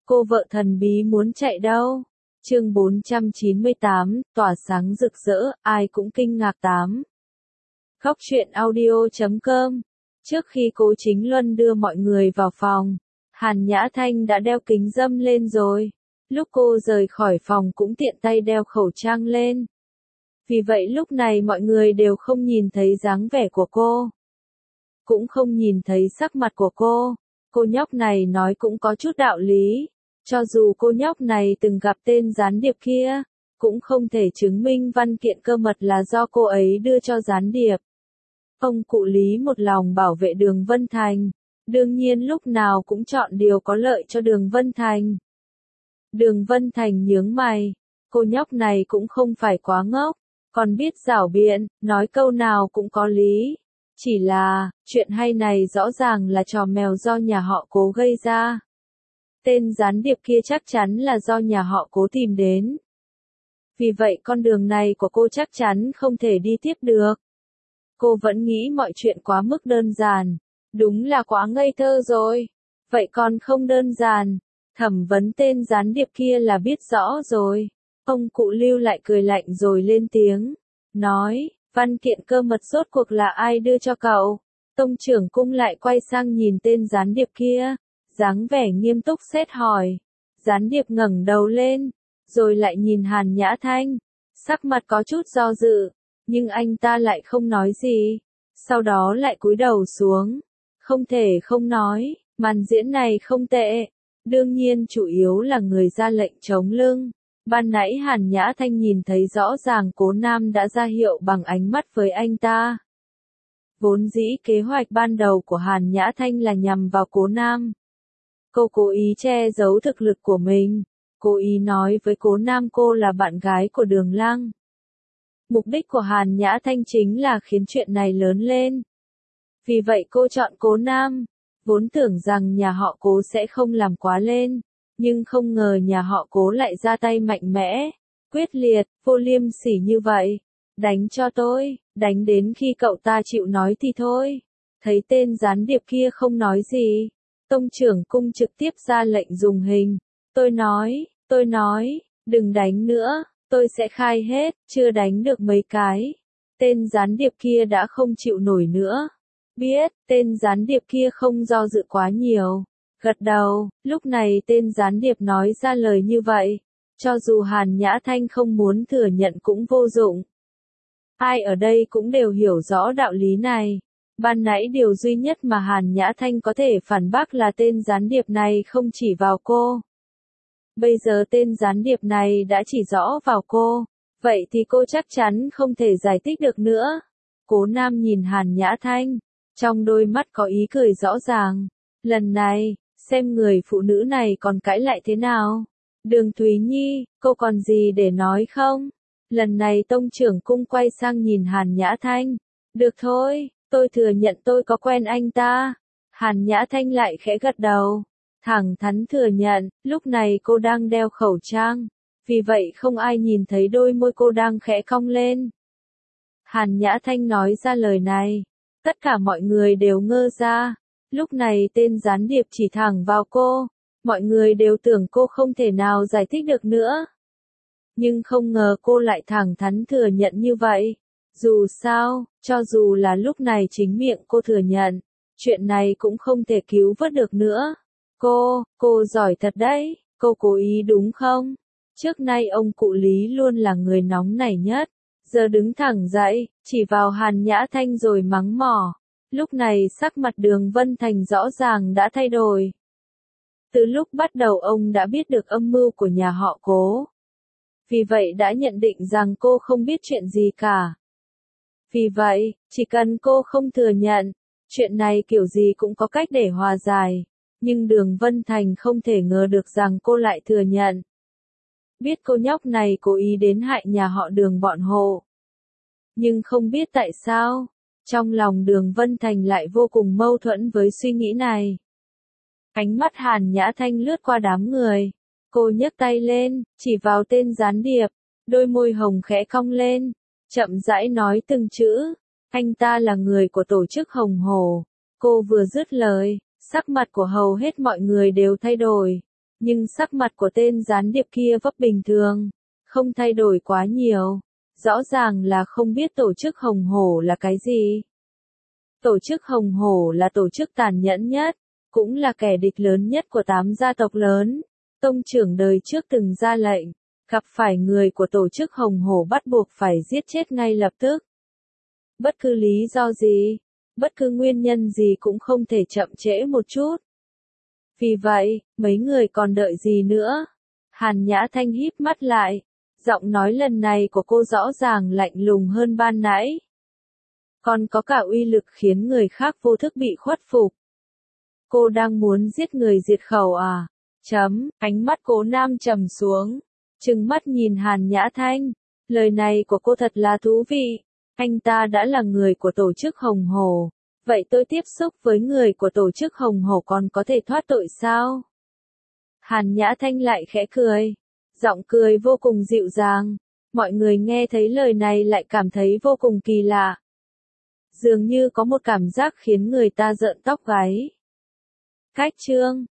Cô vợ thần bí muốn chạy đâu? Chương 498, tỏa sáng rực rỡ, ai cũng kinh ngạc 8. Khóc chuyện audio.com. Trước khi Cố Chính Luân đưa mọi người vào phòng, Hàn Nhã Thanh đã đeo kính râm lên rồi. Lúc cô rời khỏi phòng cũng tiện tay đeo khẩu trang lên. Vì vậy lúc này mọi người đều không nhìn thấy dáng vẻ của cô. Cũng không nhìn thấy sắc mặt của cô. Cô nhóc này nói cũng có chút đạo lý. Cho dù cô nhóc này từng gặp tên gián điệp kia, cũng không thể chứng minh văn kiện cơ mật là do cô ấy đưa cho gián điệp. Ông cụ Lý một lòng bảo vệ Đường Vân Thành, đương nhiên lúc nào cũng chọn điều có lợi cho Đường Vân Thành. Đường Vân Thành nhướng mày, cô nhóc này cũng không phải quá ngốc, còn biết giảo biện, nói câu nào cũng có lý. Chỉ là, chuyện hay này rõ ràng là trò mèo do nhà họ Cố gây ra. Tên gián điệp kia chắc chắn là do nhà họ Cố tìm đến. Vì vậy con đường này của cô chắc chắn không thể đi tiếp được. Cô vẫn nghĩ mọi chuyện quá mức đơn giản. Đúng là quá ngây thơ rồi. Vậy còn không đơn giản. Thẩm vấn tên gián điệp kia là biết rõ rồi. Ông cụ Lưu lại cười lạnh rồi lên tiếng. Nói, văn kiện cơ mật rốt cuộc là ai đưa cho cậu? Tông trưởng cung lại quay sang nhìn tên gián điệp kia. Dáng vẻ nghiêm túc xét hỏi. Gián điệp ngẩng đầu lên. Rồi lại nhìn Hàn Nhã Thanh. Sắc mặt có chút do dự. Nhưng anh ta lại không nói gì. Sau đó lại cúi đầu xuống. Không thể không nói, màn diễn này không tệ. Đương nhiên chủ yếu là người ra lệnh chống lưng. Ban nãy Hàn Nhã Thanh nhìn thấy rõ ràng Cố Nam đã ra hiệu bằng ánh mắt với anh ta. Vốn dĩ kế hoạch ban đầu của Hàn Nhã Thanh là nhằm vào Cố Nam. Cô cố ý che giấu thực lực của mình. Cố ý nói với Cố Nam cô là bạn gái của Đường Lăng. Mục đích của Hàn Nhã Thanh chính là khiến chuyện này lớn lên. Vì vậy cô chọn Cố Nam. Vốn tưởng rằng nhà họ Cố sẽ không làm quá lên. Nhưng không ngờ nhà họ Cố lại ra tay mạnh mẽ, quyết liệt, vô liêm sỉ như vậy. Đánh cho tôi, đánh đến khi cậu ta chịu nói thì thôi. Thấy tên gián điệp kia không nói gì. Tông trưởng cung trực tiếp ra lệnh dùng hình. Tôi nói, đừng đánh nữa, tôi sẽ khai hết, chưa đánh được mấy cái. Tên gián điệp kia đã không chịu nổi nữa. Biết, tên gián điệp kia không do dự quá nhiều. Gật đầu, lúc này tên gián điệp nói ra lời như vậy. Cho dù Hàn Nhã Thanh không muốn thừa nhận cũng vô dụng. Ai ở đây cũng đều hiểu rõ đạo lý này. Ban nãy điều duy nhất mà Hàn Nhã Thanh có thể phản bác là tên gián điệp này không chỉ vào cô. Bây giờ tên gián điệp này đã chỉ rõ vào cô. Vậy thì cô chắc chắn không thể giải thích được nữa. Cố Nam nhìn Hàn Nhã Thanh. Trong đôi mắt có ý cười rõ ràng. Lần này, xem người phụ nữ này còn cãi lại thế nào. Đường Thúy Nhi, cô còn gì để nói không? Lần này tông trưởng cung quay sang nhìn Hàn Nhã Thanh. Được thôi, tôi thừa nhận tôi có quen anh ta. Hàn Nhã Thanh lại khẽ gật đầu. Thẳng thắn thừa nhận, lúc này cô đang đeo khẩu trang. Vì vậy không ai nhìn thấy đôi môi cô đang khẽ cong lên. Hàn Nhã Thanh nói ra lời này. Tất cả mọi người đều ngơ ra. Lúc này tên gián điệp chỉ thẳng vào cô. Mọi người đều tưởng cô không thể nào giải thích được nữa. Nhưng không ngờ cô lại thẳng thắn thừa nhận như vậy. Dù sao, cho dù là lúc này chính miệng cô thừa nhận, chuyện này cũng không thể cứu vớt được nữa. Cô giỏi thật đấy, cô cố ý đúng không? Trước nay ông cụ Lý luôn là người nóng nảy nhất. Giờ đứng thẳng dậy, chỉ vào Hàn Nhã Thanh rồi mắng mỏ. Lúc này sắc mặt Đường Vân Thành rõ ràng đã thay đổi. Từ lúc bắt đầu ông đã biết được âm mưu của nhà họ Cố. Vì vậy đã nhận định rằng cô không biết chuyện gì cả. Vì vậy, chỉ cần cô không thừa nhận, chuyện này kiểu gì cũng có cách để hòa giải. Nhưng Đường Vân Thành không thể ngờ được rằng cô lại thừa nhận. Biết cô nhóc này cố ý đến hại nhà họ Đường bọn họ. Nhưng không biết tại sao, trong lòng Đường Vân Thành lại vô cùng mâu thuẫn với suy nghĩ này. Ánh mắt Hàn Nhã Thanh lướt qua đám người. Cô nhấc tay lên, chỉ vào tên gián điệp. Đôi môi hồng khẽ cong lên. Chậm rãi nói từng chữ. Anh ta là người của tổ chức Hồng Hổ. Cô vừa dứt lời, sắc mặt của hầu hết mọi người đều thay đổi. Nhưng sắc mặt của tên gián điệp kia vẫn bình thường, không thay đổi quá nhiều. Rõ ràng là không biết tổ chức Hồng Hổ là cái gì. Tổ chức Hồng Hổ là tổ chức tàn nhẫn nhất, cũng là kẻ địch lớn nhất của 8 gia tộc lớn. Tông trưởng đời trước từng ra lệnh, gặp phải người của tổ chức Hồng Hổ bắt buộc phải giết chết ngay lập tức. Bất cứ lý do gì, bất cứ nguyên nhân gì cũng không thể chậm trễ một chút. Vì vậy, mấy người còn đợi gì nữa? Hàn Nhã Thanh híp mắt lại, giọng nói lần này của cô rõ ràng lạnh lùng hơn ban nãy. Còn có cả uy lực khiến người khác vô thức bị khuất phục. Cô đang muốn giết người diệt khẩu à? Ánh mắt Cố Nam trầm xuống, trừng mắt nhìn Hàn Nhã Thanh. Lời này của cô thật là thú vị. Anh ta đã là người của tổ chức Hồng Hổ. Vậy tôi tiếp xúc với người của tổ chức Hồng Hổ còn có thể thoát tội sao? Hàn Nhã Thanh lại khẽ cười. Giọng cười vô cùng dịu dàng. Mọi người nghe thấy lời này lại cảm thấy vô cùng kỳ lạ. Dường như có một cảm giác khiến người ta rợn tóc gáy. Cách chương